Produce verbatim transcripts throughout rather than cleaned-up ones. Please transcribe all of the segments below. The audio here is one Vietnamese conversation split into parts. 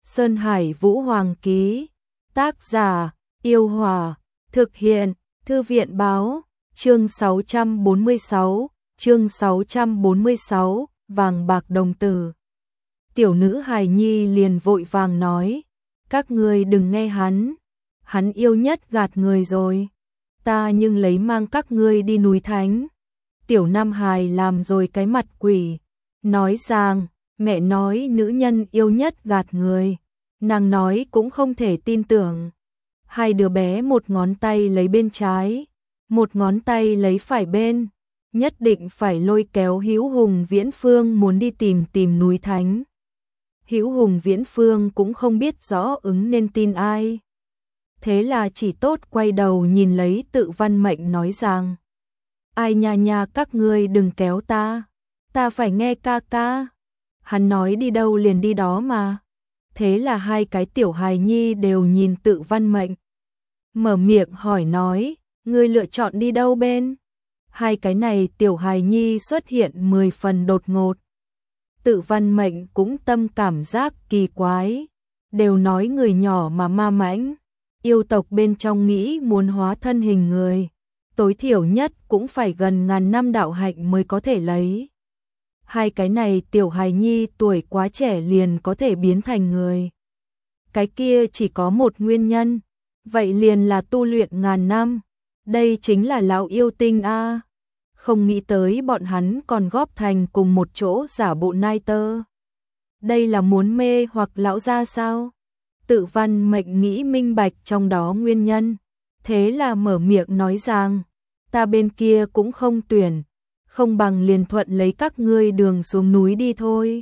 Sơn Hải Vũ Hoàng ký. Tác giả: Yêu Hòa. Thực hiện: Thư viện báo. Chương sáu trăm bốn mươi sáu, chương sáu trăm bốn mươi sáu, vàng bạc đồng tử. Tiểu nữ hài nhi liền vội vàng nói, các ngươi đừng nghe hắn, hắn yêu nhất gạt người rồi, ta nhưng lấy mang các ngươi đi núi thánh. Tiểu nam hài làm rồi cái mặt quỷ, nói rằng, mẹ nói nữ nhân yêu nhất gạt người, nàng nói cũng không thể tin tưởng. Hai đứa bé một ngón tay lấy bên trái, một ngón tay lấy phải bên, nhất định phải lôi kéo Hữu Hùng Viễn Phương muốn đi tìm tìm núi thánh. Hữu Hùng Viễn Phương cũng không biết rõ ứng nên tin ai. Thế là chỉ tốt quay đầu nhìn lấy Tự Văn Mệnh nói rằng, ai nha nha các ngươi đừng kéo ta, ta phải nghe ca ca. Hắn nói đi đâu liền đi đó mà. Thế là hai cái tiểu hài nhi đều nhìn Tự Văn Mệnh. Mở miệng hỏi nói, ngươi lựa chọn đi đâu bên? Hai cái này tiểu hài nhi xuất hiện mười phần đột ngột. Tự Văn Mệnh cũng tâm cảm giác kỳ quái. Đều nói người nhỏ mà ma mãnh. Yêu tộc bên trong nghĩ muốn hóa thân hình người. Tối thiểu nhất cũng phải gần ngàn năm đạo hạnh mới có thể lấy. Hai cái này tiểu hài nhi tuổi quá trẻ liền có thể biến thành người. Cái kia chỉ có một nguyên nhân. Vậy liền là tu luyện ngàn năm. Đây chính là lão yêu tinh a. Không nghĩ tới bọn hắn còn góp thành cùng một chỗ giả bộ nai tơ. Đây là muốn mê hoặc lão gia sao? Tự Văn Mệnh nghĩ minh bạch trong đó nguyên nhân. Thế là mở miệng nói rằng, ta bên kia cũng không tuyển, không bằng liền thuận lấy các ngươi đường xuống núi đi thôi.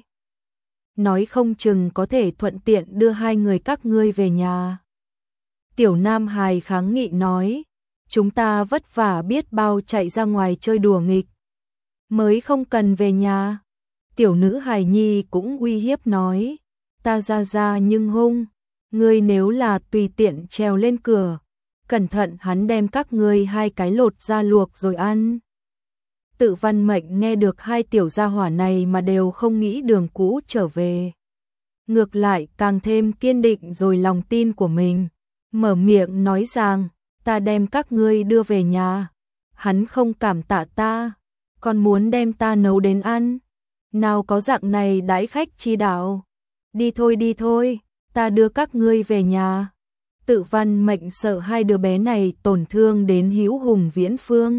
Nói không chừng có thể thuận tiện đưa hai người các ngươi về nhà. Tiểu Nam Hài kháng nghị nói, chúng ta vất vả biết bao chạy ra ngoài chơi đùa nghịch, mới không cần về nhà. Tiểu nữ hài nhi cũng uy hiếp nói, ta ra ra nhưng hung, ngươi nếu là tùy tiện trèo lên cửa, cẩn thận hắn đem các ngươi hai cái lột ra luộc rồi ăn. Tự Văn Mệnh nghe được hai tiểu gia hỏa này mà đều không nghĩ đường cũ trở về. Ngược lại càng thêm kiên định rồi lòng tin của mình. Mở miệng nói rằng, ta đem các ngươi đưa về nhà. Hắn không cảm tạ ta, còn muốn đem ta nấu đến ăn. Nào có dạng này đãi khách chi đạo. Đi thôi đi thôi, ta đưa các ngươi về nhà. Tự Văn Mệnh sợ hai đứa bé này tổn thương đến Hữu Hùng Viễn Phương.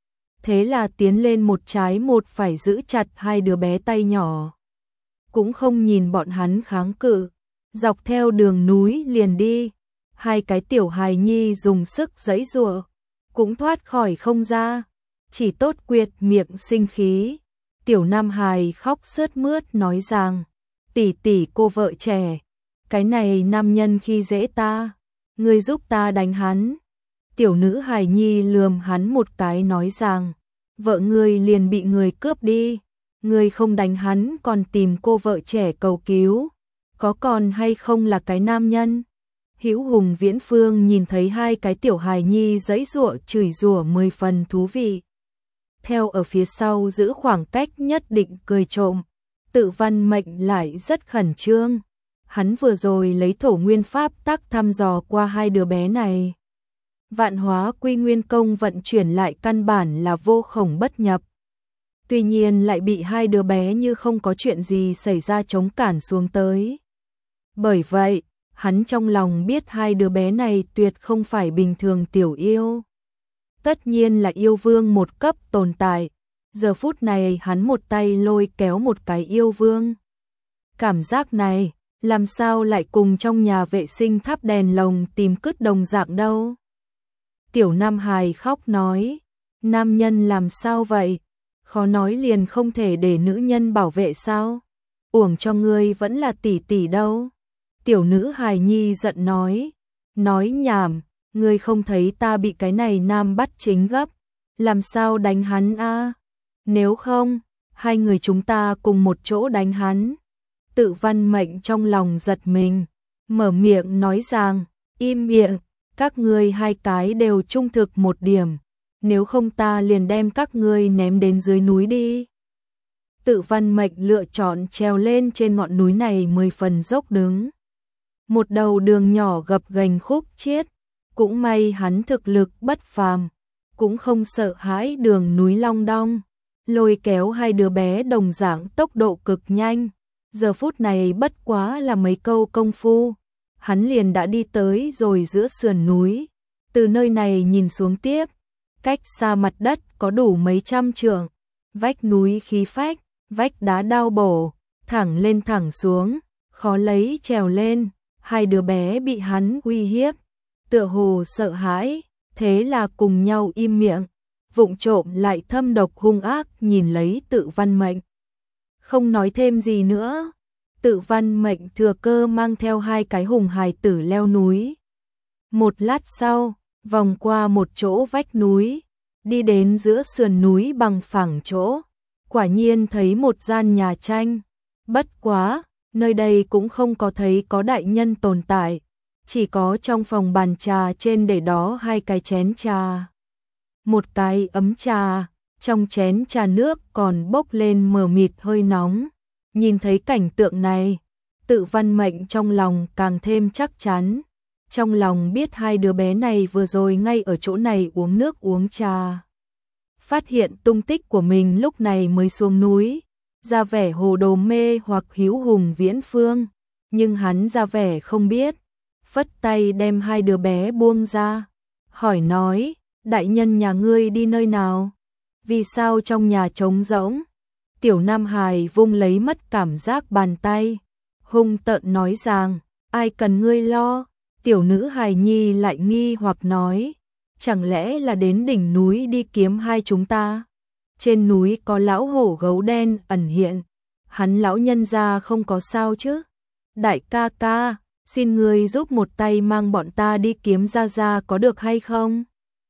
Thế là tiến lên một trái một phải giữ chặt hai đứa bé tay nhỏ. Cũng không nhìn bọn hắn kháng cự, dọc theo đường núi liền đi. Hai cái tiểu hài nhi dùng sức giãy giụa, cũng thoát khỏi không ra, chỉ tốt quyệt miệng sinh khí. Tiểu Nam Hài khóc sướt mướt nói rằng, tỷ tỷ cô vợ trẻ, cái này nam nhân khi dễ ta, ngươi giúp ta đánh hắn. Tiểu nữ hài nhi lườm hắn một cái nói rằng, vợ ngươi liền bị người cướp đi, ngươi không đánh hắn còn tìm cô vợ trẻ cầu cứu, có còn hay không là cái nam nhân? Hữu Hùng Viễn Phương nhìn thấy hai cái tiểu hài nhi giãy giụa chửi rủa mười phần thú vị. Theo ở phía sau giữ khoảng cách nhất định cười trộm. Tự Văn Mệnh lại rất khẩn trương. Hắn vừa rồi lấy thổ nguyên pháp tắc thăm dò qua hai đứa bé này. Vạn hóa quy nguyên công vận chuyển lại căn bản là vô khổng bất nhập. Tuy nhiên lại bị hai đứa bé như không có chuyện gì xảy ra chống cản xuống tới. Bởi vậy, hắn trong lòng biết hai đứa bé này tuyệt không phải bình thường tiểu yêu. Tất nhiên là yêu vương một cấp tồn tại. Giờ phút này hắn một tay lôi kéo một cái yêu vương. Cảm giác này, làm sao lại cùng trong nhà vệ sinh thắp đèn lồng tìm cứt đồng dạng đâu. Tiểu Nam Hài khóc nói, nam nhân làm sao vậy? Khó nói liền không thể để nữ nhân bảo vệ sao? Uổng cho ngươi vẫn là tỷ tỷ đâu. Tiểu nữ hài nhi giận nói, nói nhảm, ngươi không thấy ta bị cái này nam bắt chính gấp, làm sao đánh hắn a? Nếu không, hai người chúng ta cùng một chỗ đánh hắn. Tự Văn Mệnh trong lòng giật mình, mở miệng nói rằng, im miệng, các ngươi hai cái đều trung thực một điểm, nếu không ta liền đem các ngươi ném đến dưới núi đi. Tự Văn Mệnh lựa chọn trèo lên trên ngọn núi này mười phần dốc đứng. một đầu đường nhỏ gập ghềnh khúc chiết, cũng may hắn thực lực bất phàm, cũng không sợ hãi đường núi long đong, lôi kéo hai đứa bé đồng dạng tốc độ cực nhanh. Giờ phút này bất quá là mấy câu công phu, hắn liền đã đi tới rồi giữa sườn núi. Từ nơi này nhìn xuống tiếp, cách xa mặt đất có đủ mấy trăm trượng, vách núi khí phách, vách đá đao bổ, thẳng lên thẳng xuống, khó lấy trèo lên. Hai đứa bé bị hắn uy hiếp, tựa hồ sợ hãi, thế là cùng nhau im miệng, vụng trộm lại thâm độc hung ác nhìn lấy Tự Văn Mệnh. Không nói thêm gì nữa, Tự Văn Mệnh thừa cơ mang theo hai cái hùng hài tử leo núi. Một lát sau, vòng qua một chỗ vách núi, đi đến giữa sườn núi bằng phẳng chỗ, quả nhiên thấy một gian nhà tranh. Bất quá, nơi đây cũng không có thấy có đại nhân tồn tại, chỉ có trong phòng bàn trà trên để đó hai cái chén trà. Một cái ấm trà, trong chén trà nước còn bốc lên mờ mịt hơi nóng. Nhìn thấy cảnh tượng này, Tự Văn Mệnh trong lòng càng thêm chắc chắn. Trong lòng biết hai đứa bé này vừa rồi ngay ở chỗ này uống nước uống trà. Phát hiện tung tích của mình lúc này mới xuống núi, ra vẻ hồ đồ mê hoặc hữu hùng viễn phương, nhưng hắn ra vẻ không biết, phất tay đem hai đứa bé buông ra, hỏi nói, đại nhân nhà ngươi đi nơi nào? Vì sao trong nhà trống rỗng? Tiểu Nam Hải vung lấy mất cảm giác bàn tay, hung tợn nói rằng, ai cần ngươi lo? Tiểu nữ hài nhi lại nghi hoặc nói, chẳng lẽ là đến đỉnh núi đi kiếm hai chúng ta? Trên núi có lão hổ gấu đen ẩn hiện, hắn lão nhân gia không có sao chứ? Đại ca ca, xin ngươi giúp một tay mang bọn ta đi kiếm ra ra có được hay không?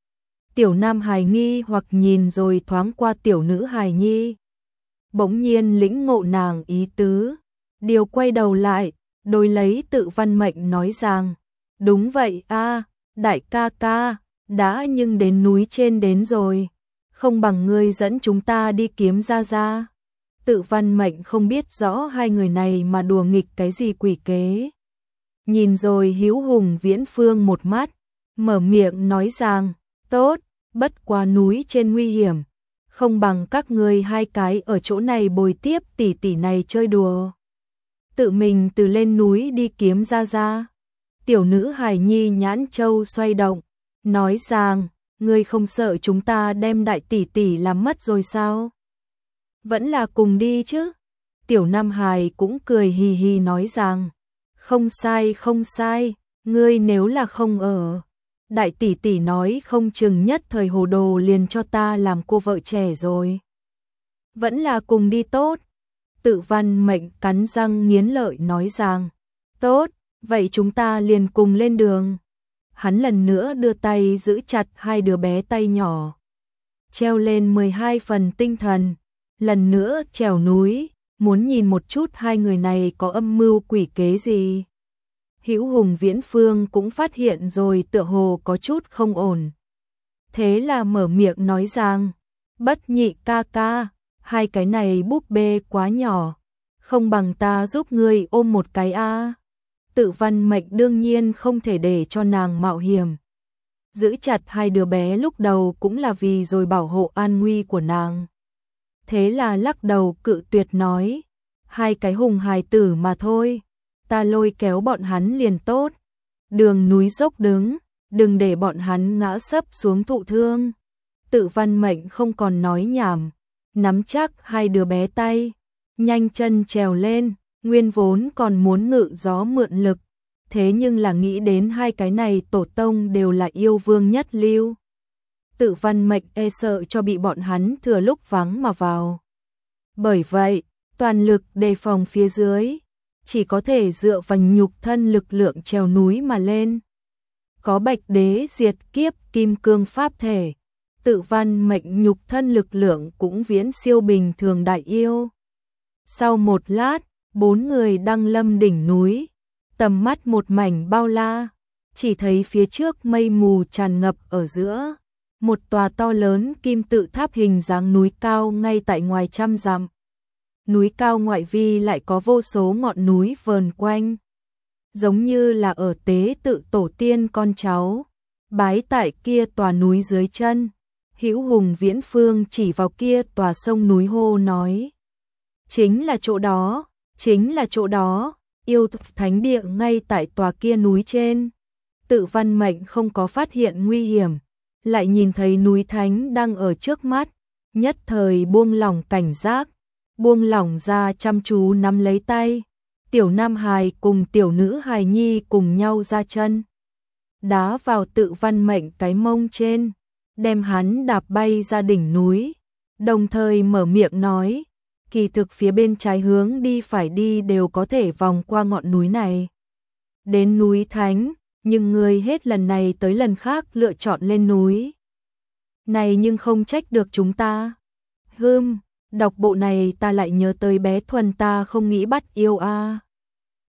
Tiểu Nam Hài nghi hoặc nhìn rồi thoáng qua tiểu nữ hài nhi, bỗng nhiên lĩnh ngộ nàng ý tứ, điều quay đầu lại, đối lấy Tự Văn Mệnh nói rằng, đúng vậy a, đại ca ca, đã nhưng đến núi trên đến rồi, không bằng ngươi dẫn chúng ta đi kiếm ra ra. Tự Văn Mệnh không biết rõ hai người này mà đùa nghịch cái gì quỷ kế. Nhìn rồi hữu hùng viễn phương một mắt, mở miệng nói rằng, tốt, bất quá núi trên nguy hiểm, không bằng các ngươi hai cái ở chỗ này bồi tiếp tỷ tỷ này chơi đùa. Tự mình từ lên núi đi kiếm ra ra. Tiểu nữ hài nhi nhãn châu xoay động, nói rằng, ngươi không sợ chúng ta đem đại tỷ tỷ làm mất rồi sao? Vẫn là cùng đi chứ. Tiểu Nam Hài cũng cười hì hì nói rằng, không sai không sai, ngươi nếu là không ở, đại tỷ tỷ nói không chừng nhất thời hồ đồ liền cho ta làm cô vợ trẻ rồi. Vẫn là cùng đi tốt. Tự Văn Mệnh cắn răng nghiến lợi nói rằng, tốt, vậy chúng ta liền cùng lên đường. Hắn lần nữa đưa tay giữ chặt hai đứa bé tay nhỏ, treo lên mười hai phần tinh thần, lần nữa trèo núi, muốn nhìn một chút hai người này có âm mưu quỷ kế gì. Hữu hùng viễn phương cũng phát hiện rồi tựa hồ có chút không ổn. Thế là mở miệng nói rằng, bất nhị ca ca, hai cái này búp bê quá nhỏ, không bằng ta giúp ngươi ôm một cái a. Tự Văn Mệnh đương nhiên không thể để cho nàng mạo hiểm. Giữ chặt hai đứa bé lúc đầu cũng là vì rồi bảo hộ an nguy của nàng. Thế là lắc đầu cự tuyệt nói, hai cái hùng hài tử mà thôi, ta lôi kéo bọn hắn liền tốt. Đường núi dốc đứng, đừng để bọn hắn ngã sấp xuống thụ thương. Tự Văn Mệnh không còn nói nhảm, nắm chắc hai đứa bé tay, nhanh chân trèo lên, nguyên vốn còn muốn ngự gió mượn lực, thế nhưng là nghĩ đến hai cái này tổ tông đều là yêu vương nhất lưu. Tự Văn Mệnh e sợ cho bị bọn hắn thừa lúc vắng mà vào. Bởi vậy, toàn lực đề phòng phía dưới, chỉ có thể dựa vào nhục thân lực lượng trèo núi mà lên. Có Bạch Đế diệt kiếp kim cương pháp thể, Tự Văn Mệnh nhục thân lực lượng cũng viễn siêu bình thường đại yêu. Sau một lát, bốn người đăng lâm đỉnh núi, tầm mắt một mảnh bao la, chỉ thấy phía trước mây mù tràn ngập ở giữa, một tòa to lớn kim tự tháp hình dáng núi cao ngay tại ngoài trăm dặm. Núi cao ngoại vi lại có vô số ngọn núi vờn quanh. giống như là ở tế tự tổ tiên con cháu, bái tại kia tòa núi dưới chân. Hữu Hùng Viễn Phương chỉ vào kia tòa sông núi hô nói. Chính là chỗ đó, chính là chỗ đó, yêu thánh địa ngay tại tòa kia núi trên. Tự Văn Mệnh không có phát hiện nguy hiểm, lại nhìn thấy núi thánh đang ở trước mắt, nhất thời buông lỏng cảnh giác, buông lỏng ra chăm chú nắm lấy tay. Tiểu Nam Hài cùng tiểu nữ hài nhi cùng nhau ra chân, đá vào Tự Văn Mệnh cái mông trên, đem hắn đạp bay ra đỉnh núi, đồng thời mở miệng nói, kỳ thực phía bên trái hướng đi phải đi đều có thể vòng qua ngọn núi này, đến núi thánh, nhưng ngươi hết lần này tới lần khác lựa chọn lên núi này nhưng không trách được chúng ta. Hừm, đọc bộ này ta lại nhớ tới bé Thuần ta không nghĩ bắt yêu a. À.